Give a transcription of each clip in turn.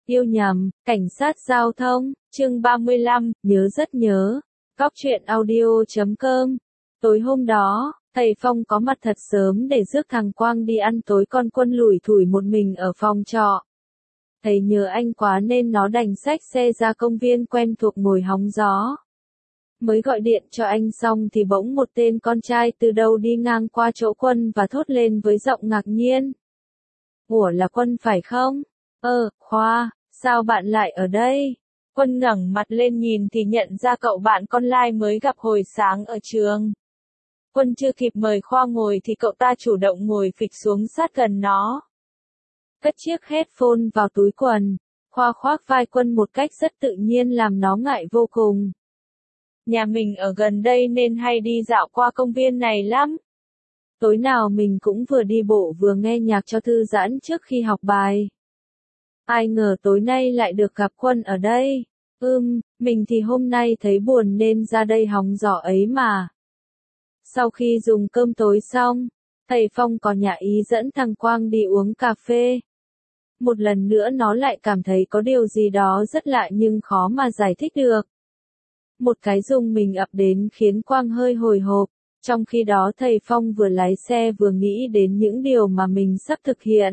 Yêu nhầm, cảnh sát giao thông, chương 35, nhớ rất nhớ. Góc truyện audio.com. Tối hôm đó, thầy Phong có mặt thật sớm để rước thằng Quang đi ăn tối, con Quân lủi thủi một mình ở phòng trọ. Thầy nhớ anh quá nên nó đành xách xe ra công viên quen thuộc ngồi hóng gió. Mới gọi điện cho anh xong thì bỗng một tên con trai từ đâu đi ngang qua chỗ Quân và thốt lên với giọng ngạc nhiên. Ủa, là Quân phải không? Khoa, sao bạn lại ở đây? Quân ngẩng mặt lên nhìn thì nhận ra cậu bạn con lai mới gặp hồi sáng ở trường. Quân chưa kịp mời Khoa ngồi thì cậu ta chủ động ngồi phịch xuống sát gần nó. Cất chiếc headphone vào túi quần, Khoa khoác vai Quân một cách rất tự nhiên làm nó ngại vô cùng. Nhà mình ở gần đây nên hay đi dạo qua công viên này lắm. Tối nào mình cũng vừa đi bộ vừa nghe nhạc cho thư giãn trước khi học bài. Ai ngờ tối nay lại được gặp Quân ở đây. Mình thì hôm nay thấy buồn nên ra đây hóng gió ấy mà. Sau khi dùng cơm tối xong, thầy Phong có nhà ý dẫn thằng Quang đi uống cà phê. Một lần nữa nó lại cảm thấy có điều gì đó rất lạ nhưng khó mà giải thích được. Một cái rùng mình ập đến khiến Quang hơi hồi hộp, trong khi đó thầy Phong vừa lái xe vừa nghĩ đến những điều mà mình sắp thực hiện.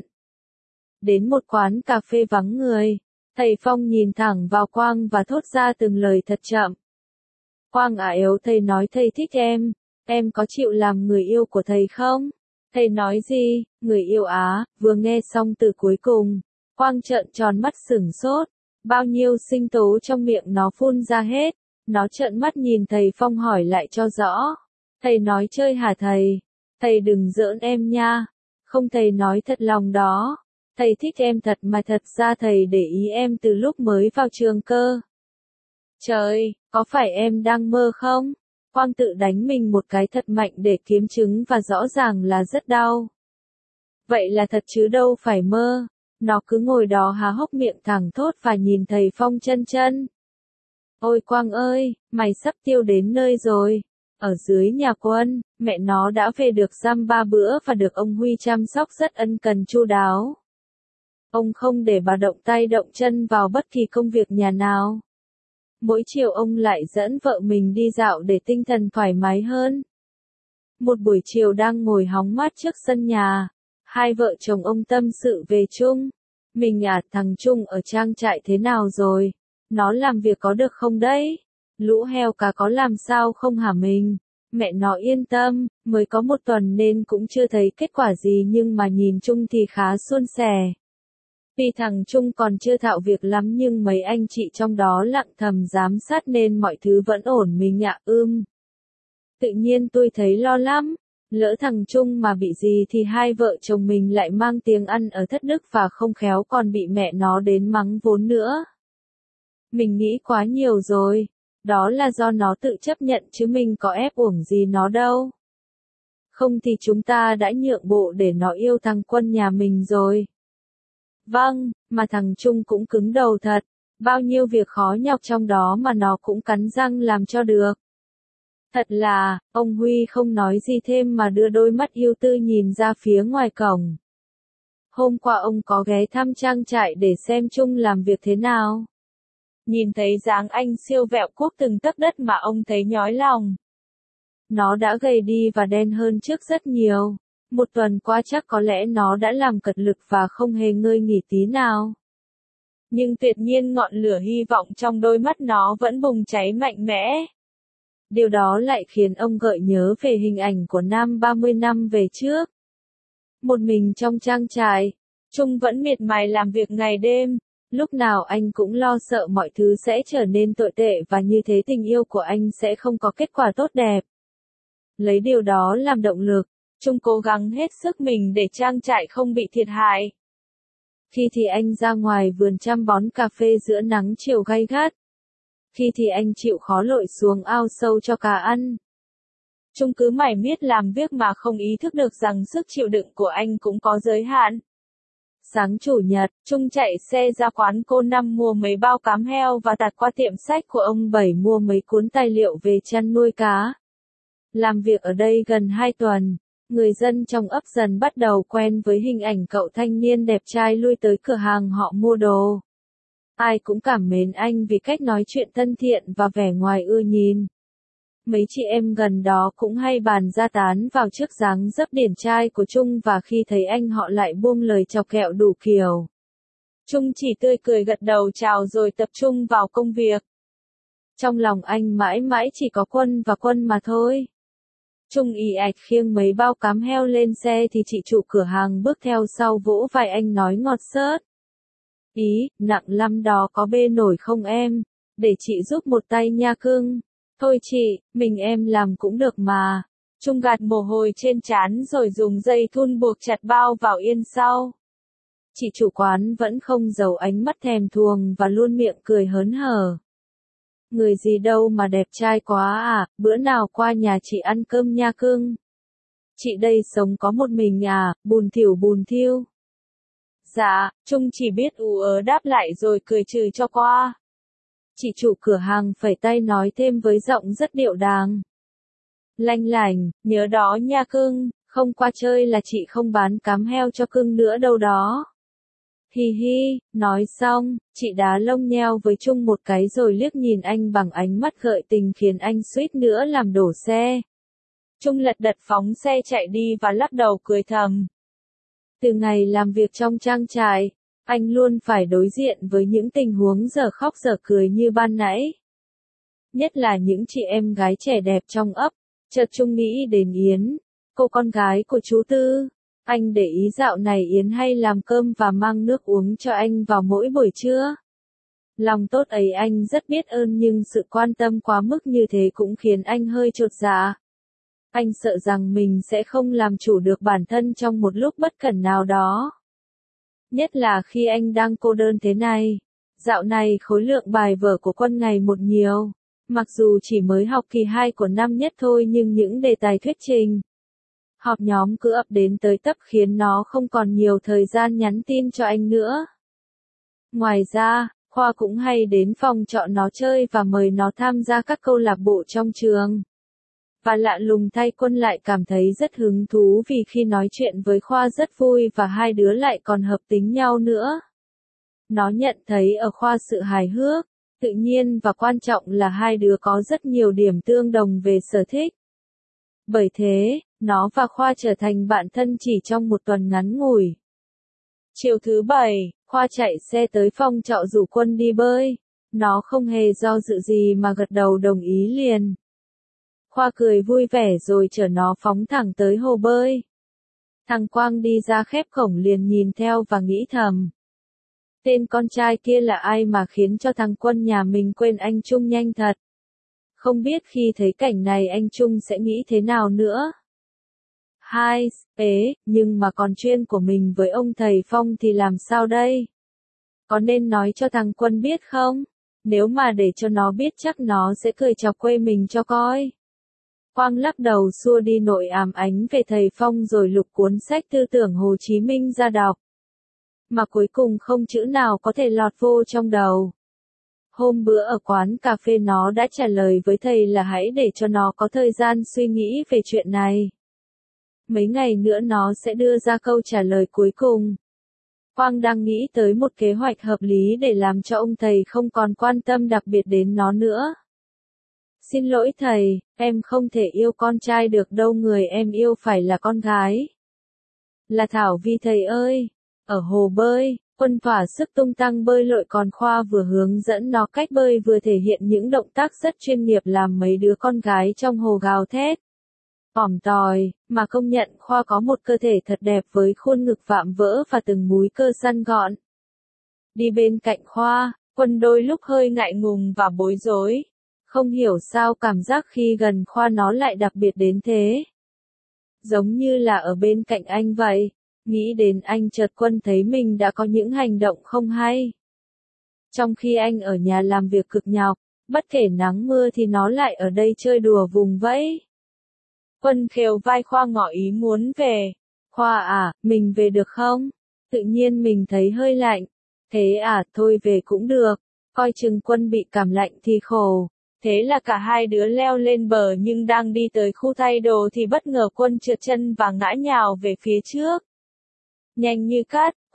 Đến một quán cà phê vắng người, thầy Phong nhìn thẳng vào Quang và thốt ra từng lời thật chậm. Quang à yếu, thầy nói thầy thích em có chịu làm người yêu của thầy không? Thầy nói gì, người yêu á? Vừa nghe xong từ cuối cùng, Quang trợn tròn mắt sửng sốt, bao nhiêu sinh tố trong miệng nó phun ra hết, nó trợn mắt nhìn thầy Phong hỏi lại cho rõ. Thầy nói chơi hả thầy? Thầy đừng giỡn em nha. Không, thầy nói thật lòng đó. Thầy thích em thật mà thật ra thầy để ý em từ lúc mới vào trường cơ. Trời, có phải em đang mơ không? Quang tự đánh mình một cái thật mạnh để kiếm chứng và rõ ràng là rất đau. Vậy là thật chứ đâu phải mơ. Nó cứ ngồi đó há hốc miệng thẳng thốt và nhìn thầy Phong chân chân. Ôi Quang ơi, mày sắp tiêu đến nơi rồi. Ở dưới nhà Quân, mẹ nó đã về được dăm 3 bữa và được ông Huy chăm sóc rất ân cần chu đáo. Ông không để bà động tay động chân vào bất kỳ công việc nhà nào. Mỗi chiều ông lại dẫn vợ mình đi dạo để tinh thần thoải mái hơn. Một buổi chiều đang ngồi hóng mát trước sân nhà, hai vợ chồng ông tâm sự về Trung. Mình à, thằng Trung ở trang trại thế nào rồi? Nó làm việc có được không đấy? Lũ heo cá có làm sao không hả mình? Mẹ nó yên tâm, mới có 1 tuần nên cũng chưa thấy kết quả gì nhưng mà nhìn chung thì khá suôn sẻ. Vì thằng Trung còn chưa thạo việc lắm nhưng mấy anh chị trong đó lặng thầm giám sát nên mọi thứ vẫn ổn mình ạ. Tự nhiên tôi thấy lo lắm. Lỡ thằng Trung mà bị gì thì hai vợ chồng mình lại mang tiếng ăn ở thất đức và không khéo còn bị mẹ nó đến mắng vốn nữa. Mình nghĩ quá nhiều rồi. Đó là do nó tự chấp nhận chứ mình có ép uổng gì nó đâu. Không thì chúng ta đã nhượng bộ để nó yêu thằng Quân nhà mình rồi. Vâng, mà thằng Trung cũng cứng đầu thật. Bao nhiêu việc khó nhọc trong đó mà nó cũng cắn răng làm cho được. Thật là, ông Huy không nói gì thêm mà đưa đôi mắt yêu tư nhìn ra phía ngoài cổng. Hôm qua ông có ghé thăm trang trại để xem Trung làm việc thế nào. Nhìn thấy dáng anh siêu vẹo cuốc từng tấc đất mà ông thấy nhói lòng. Nó đã gầy đi và đen hơn trước rất nhiều. 1 tuần qua chắc có lẽ nó đã làm cật lực và không hề ngơi nghỉ tí nào. Nhưng tuyệt nhiên ngọn lửa hy vọng trong đôi mắt nó vẫn bùng cháy mạnh mẽ. Điều đó lại khiến ông gợi nhớ về hình ảnh của Nam 30 năm về trước. Một mình trong trang trại, Trung vẫn miệt mài làm việc ngày đêm. Lúc nào anh cũng lo sợ mọi thứ sẽ trở nên tồi tệ và như thế tình yêu của anh sẽ không có kết quả tốt đẹp. Lấy điều đó làm động lực, Trung cố gắng hết sức mình để trang trại không bị thiệt hại. Khi thì anh ra ngoài vườn chăm bón cà phê giữa nắng chiều gay gắt. Khi thì anh chịu khó lội xuống ao sâu cho cá ăn. Trung cứ mải miết làm việc mà không ý thức được rằng sức chịu đựng của anh cũng có giới hạn. Sáng Chủ nhật, Trung chạy xe ra quán cô Năm mua mấy bao cám heo và tạt qua tiệm sách của ông Bảy mua mấy cuốn tài liệu về chăn nuôi cá. Làm việc ở đây gần 2 tuần, người dân trong ấp dần bắt đầu quen với hình ảnh cậu thanh niên đẹp trai lui tới cửa hàng họ mua đồ. Ai cũng cảm mến anh vì cách nói chuyện thân thiện và vẻ ngoài ưa nhìn. Mấy chị em gần đó cũng hay bàn ra tán vào trước dáng dấp điển trai của Trung và khi thấy anh họ lại buông lời chọc ghẹo đủ kiểu. Trung chỉ tươi cười gật đầu chào rồi tập trung vào công việc. Trong lòng anh mãi mãi chỉ có Quân và Quân mà thôi. Trung ì ạch khiêng mấy bao cám heo lên xe thì chị chủ cửa hàng bước theo sau vỗ vai anh nói ngọt xớt. Ý, nặng lắm đó có bê nổi không em? Để chị giúp một tay nha cưng. Thôi chị, mình em làm cũng được mà. Trung gạt mồ hôi trên trán rồi dùng dây thun buộc chặt bao vào yên sau. Chị chủ quán vẫn không giấu ánh mắt thèm thuồng và luôn miệng cười hớn hở. Người gì đâu mà đẹp trai quá à, bữa nào qua nhà chị ăn cơm nha cưng. Chị đây sống có một mình à, bùn thiu. Dạ, Trung chỉ biết ú ớ đáp lại rồi cười trừ cho qua. Chị chủ cửa hàng phẩy tay nói thêm với giọng rất điệu đàng. Lanh lảnh, nhớ đó nha cưng, không qua chơi là chị không bán cám heo cho cưng nữa đâu đó. Hi hi, nói xong, chị đá lông nheo với Trung một cái rồi liếc nhìn anh bằng ánh mắt gợi tình khiến anh suýt nữa làm đổ xe. Trung lật đật phóng xe chạy đi và lắc đầu cười thầm. Từ ngày làm việc trong trang trại, anh luôn phải đối diện với những tình huống dở khóc dở cười như ban nãy. Nhất là những chị em gái trẻ đẹp trong ấp, chợt Trung nghĩ đến Yến, cô con gái của chú Tư. Anh để ý dạo này Yến hay làm cơm và mang nước uống cho anh vào mỗi buổi trưa. Lòng tốt ấy anh rất biết ơn nhưng sự quan tâm quá mức như thế cũng khiến anh hơi chột dạ. Anh sợ rằng mình sẽ không làm chủ được bản thân trong một lúc bất cẩn nào đó. Nhất là khi anh đang cô đơn thế này. Dạo này khối lượng bài vở của Quân ngày một nhiều. Mặc dù chỉ mới học kỳ 2 của năm nhất thôi nhưng những đề tài thuyết trình, họp nhóm cứ ập đến tới tấp khiến nó không còn nhiều thời gian nhắn tin cho anh nữa. Ngoài ra, Khoa cũng hay đến phòng trọ nó chơi và mời nó tham gia các câu lạc bộ trong trường. Và lạ lùng thay Quân lại cảm thấy rất hứng thú vì khi nói chuyện với Khoa rất vui và hai đứa lại còn hợp tính nhau nữa. Nó nhận thấy ở Khoa sự hài hước, tự nhiên và quan trọng là hai đứa có rất nhiều điểm tương đồng về sở thích. Bởi thế, nó và Khoa trở thành bạn thân chỉ trong một tuần ngắn ngủi. Chiều thứ Bảy, Khoa chạy xe tới phòng trọ rủ Quân đi bơi. Nó không hề do dự gì mà gật đầu đồng ý liền. Khoa cười vui vẻ rồi chở nó phóng thẳng tới hồ bơi. Thằng Quang đi ra khép cổng liền nhìn theo và nghĩ thầm. Tên con trai kia là ai mà khiến cho thằng Quân nhà mình quên anh Trung nhanh thật. Không biết khi thấy cảnh này anh Trung sẽ nghĩ thế nào nữa. Nhưng mà còn chuyên của mình với ông thầy Phong thì làm sao đây? Có nên nói cho thằng Quân biết không? Nếu mà để cho nó biết chắc nó sẽ cười chọc quê mình cho coi. Quang lắc đầu xua đi nỗi ám ảnh về thầy Phong rồi lục cuốn sách tư tưởng Hồ Chí Minh ra đọc. Mà cuối cùng không chữ nào có thể lọt vô trong đầu. Hôm bữa ở quán cà phê nó đã trả lời với thầy là hãy để cho nó có thời gian suy nghĩ về chuyện này. Mấy ngày nữa nó sẽ đưa ra câu trả lời cuối cùng. Quang đang nghĩ tới một kế hoạch hợp lý để làm cho ông thầy không còn quan tâm đặc biệt đến nó nữa. Xin lỗi thầy, em không thể yêu con trai được đâu, người em yêu phải là con gái. Là Thảo Vi thầy ơi. Ở hồ bơi, Quân thỏa sức tung tăng bơi lội còn Khoa vừa hướng dẫn nó cách bơi vừa thể hiện những động tác rất chuyên nghiệp làm mấy đứa con gái trong hồ gào thét. Ỏm tòi, mà công nhận Khoa có một cơ thể thật đẹp với khuôn ngực vạm vỡ và từng múi cơ săn gọn. Đi bên cạnh Khoa, Quân đôi lúc hơi ngại ngùng và bối rối. Không hiểu sao cảm giác khi gần Khoa nó lại đặc biệt đến thế. Giống như là ở bên cạnh anh vậy. Nghĩ đến anh chợt Quân thấy mình đã có những hành động không hay. Trong khi anh ở nhà làm việc cực nhọc, bất kể nắng mưa thì nó lại ở đây chơi đùa vùng vẫy. Quân khều vai Khoa ngỏ ý muốn về. Khoa à, mình về được không? Tự nhiên mình thấy hơi lạnh. Thế à, thôi về cũng được. Coi chừng Quân bị cảm lạnh thì khổ. Thế là cả hai đứa leo lên bờ nhưng đang đi tới khu thay đồ thì bất ngờ Quân trượt chân và ngã nhào về phía trước. Nhanh như cát,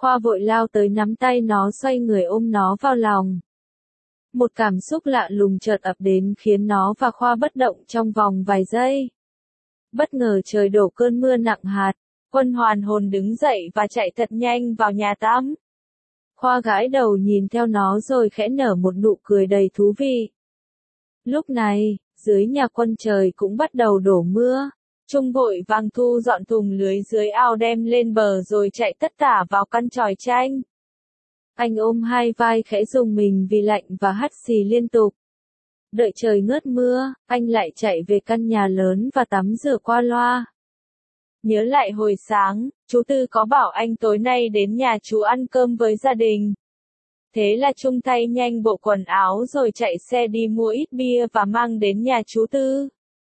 Khoa vội lao tới nắm tay nó xoay người ôm nó vào lòng. Một cảm xúc lạ lùng chợt ập đến khiến nó và Khoa bất động trong vòng vài giây. Bất ngờ trời đổ cơn mưa nặng hạt, Quân hoàn hồn đứng dậy và chạy thật nhanh vào nhà tắm. Khoa gãi đầu nhìn theo nó rồi khẽ nở một nụ cười đầy thú vị. Lúc này, dưới nhà Quân trời cũng bắt đầu đổ mưa. Trung vội vàng thu dọn thùng lưới dưới ao đem lên bờ rồi chạy tất tả vào căn chòi tranh. Anh ôm hai vai khẽ rùng mình vì lạnh và hắt xì liên tục. Đợi trời ngớt mưa, anh lại chạy về căn nhà lớn và tắm rửa qua loa. Nhớ lại hồi sáng, chú Tư có bảo anh tối nay đến nhà chú ăn cơm với gia đình. Thế là Trung thay nhanh bộ quần áo rồi chạy xe đi mua ít bia và mang đến nhà chú Tư.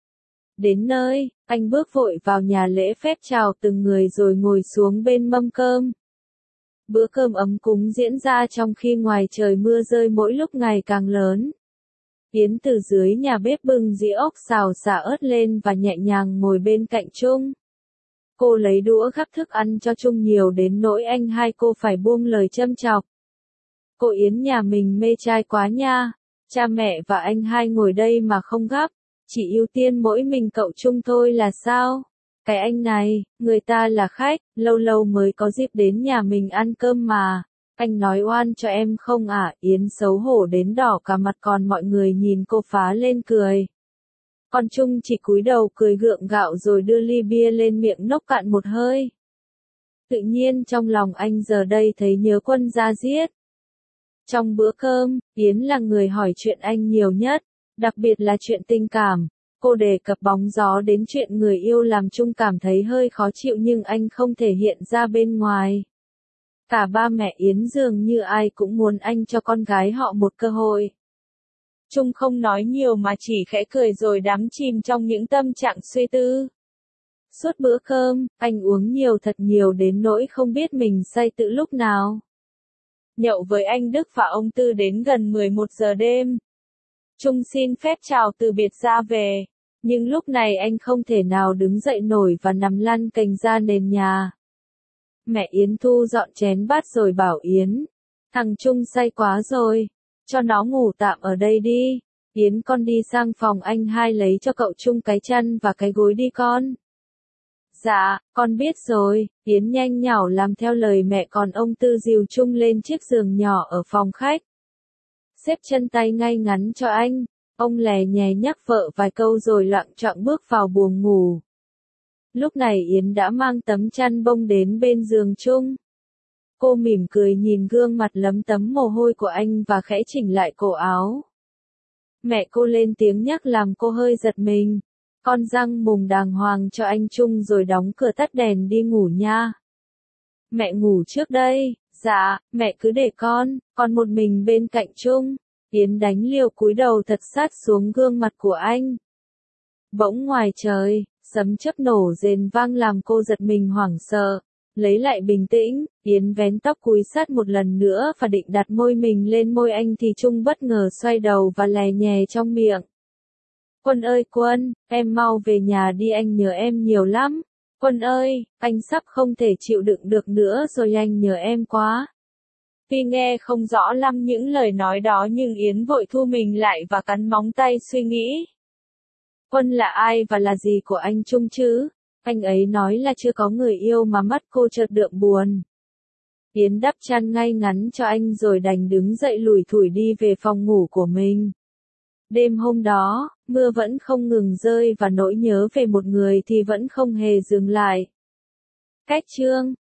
Đến nơi, anh bước vội vào nhà lễ phép chào từng người rồi ngồi xuống bên mâm cơm. Bữa cơm ấm cúng diễn ra trong khi ngoài trời mưa rơi mỗi lúc ngày càng lớn. Yến từ dưới nhà bếp bưng dĩa ốc xào xả ớt lên và nhẹ nhàng ngồi bên cạnh Trung. Cô lấy đũa gắp thức ăn cho Trung nhiều đến nỗi anh hai cô phải buông lời châm chọc. Cô Yến nhà mình mê trai quá nha, cha mẹ và anh hai ngồi đây mà không gắp, chỉ ưu tiên mỗi mình cậu Trung thôi là sao? Cái anh này, người ta là khách, lâu lâu mới có dịp đến nhà mình ăn cơm mà. Anh nói oan cho em không à? Yến xấu hổ đến đỏ cả mặt còn mọi người nhìn cô phá lên cười. Còn Trung chỉ cúi đầu cười gượng gạo rồi đưa ly bia lên miệng nốc cạn một hơi. Tự nhiên trong lòng anh giờ đây thấy nhớ Quân da diết. Trong bữa cơm, Yến là người hỏi chuyện anh nhiều nhất, đặc biệt là chuyện tình cảm. Cô đề cập bóng gió đến chuyện người yêu làm Trung cảm thấy hơi khó chịu nhưng anh không thể hiện ra bên ngoài. Cả ba mẹ Yến dường như ai cũng muốn anh cho con gái họ một cơ hội. Trung không nói nhiều mà chỉ khẽ cười rồi đắm chìm trong những tâm trạng suy tư. Suốt bữa cơm, anh uống nhiều thật nhiều đến nỗi không biết mình say từ lúc nào. Nhậu với anh Đức và ông Tư đến gần 11 giờ đêm. Trung xin phép chào từ biệt ra về, nhưng lúc này anh không thể nào đứng dậy nổi và nằm lăn cành ra nền nhà. Mẹ Yến thu dọn chén bát rồi bảo Yến, thằng Trung say quá rồi, cho nó ngủ tạm ở đây đi. Yến con đi sang phòng anh hai lấy cho cậu Trung cái chăn và cái gối đi con. Dạ, con biết rồi. Yến nhanh nhảu làm theo lời mẹ còn ông Tư dìu Trung lên chiếc giường nhỏ ở phòng khách. Xếp chân tay ngay ngắn cho anh, ông lè nhè nhắc vợ vài câu rồi loạng choạng bước vào buồng ngủ. Lúc này Yến đã mang tấm chăn bông đến bên giường Trung. Cô mỉm cười nhìn gương mặt lấm tấm mồ hôi của anh và khẽ chỉnh lại cổ áo. Mẹ cô lên tiếng nhắc làm cô hơi giật mình. Con răng mùng đàng hoàng cho anh Trung rồi đóng cửa tắt đèn đi ngủ nha. Mẹ ngủ trước đây. Dạ, mẹ cứ để con một mình bên cạnh Trung. Yến đánh liều cúi đầu thật sát xuống gương mặt của anh. Bỗng ngoài trời, sấm chớp nổ rền vang làm cô giật mình hoảng sợ. Lấy lại bình tĩnh, Yến vén tóc cúi sát một lần nữa và định đặt môi mình lên môi anh thì Trung bất ngờ xoay đầu và lè nhè trong miệng. Quân ơi Quân, em mau về nhà đi anh nhớ em nhiều lắm. Quân ơi, anh sắp không thể chịu đựng được nữa rồi anh nhớ em quá. Tuy nghe không rõ lắm những lời nói đó nhưng Yến vội thu mình lại và cắn móng tay suy nghĩ. Quân là ai và là gì của anh Trung chứ? Anh ấy nói là chưa có người yêu mà mắt cô chợt đượm buồn. Yến đắp chăn ngay ngắn cho anh rồi đành đứng dậy lủi thủi đi về phòng ngủ của mình. Đêm hôm đó, mưa vẫn không ngừng rơi và nỗi nhớ về một người thì vẫn không hề dừng lại. Cách chương